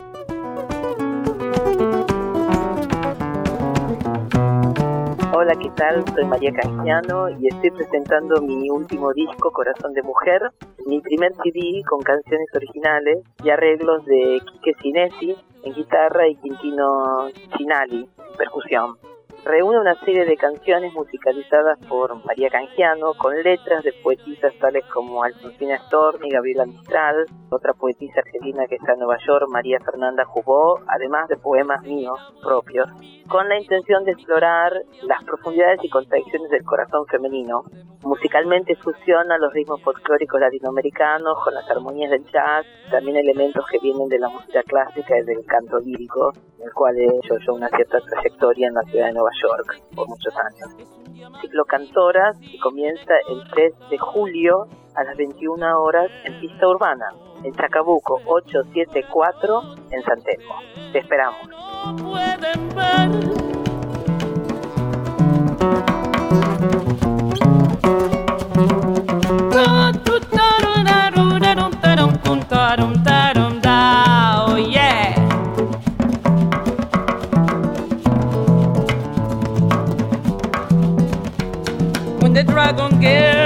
Hola, ¿qué tal? Soy María Canjiano y estoy presentando mi último disco, Corazón de Mujer, mi primer CD con canciones originales y arreglos de Quique Sinesi en guitarra y Quintino Chinali en percusión. Reúne una serie de canciones musicalizadas por María Canjiano con letras de poetisas tales como Alfonsina Storni, Gabriela Mistral, otra poetisa argentina que está en Nueva York, María Fernanda Jubó, además de poemas míos propios, con la intención de explorar las profundidades y contradicciones del corazón femenino. Musicalmente fusiona los ritmos folclóricos latinoamericanos con las armonías del jazz, también elementos que vienen de la música clásica y del canto lírico, en el cual he hecho yo una cierta trayectoria en la ciudad de Nueva York por muchos años. Ciclo Cantoras, que comienza el 3 de julio a las 21 horas en Pista Urbana, en Chacabuco 874 en San Telmo. Te esperamos. Oh yeah. When the dragon gets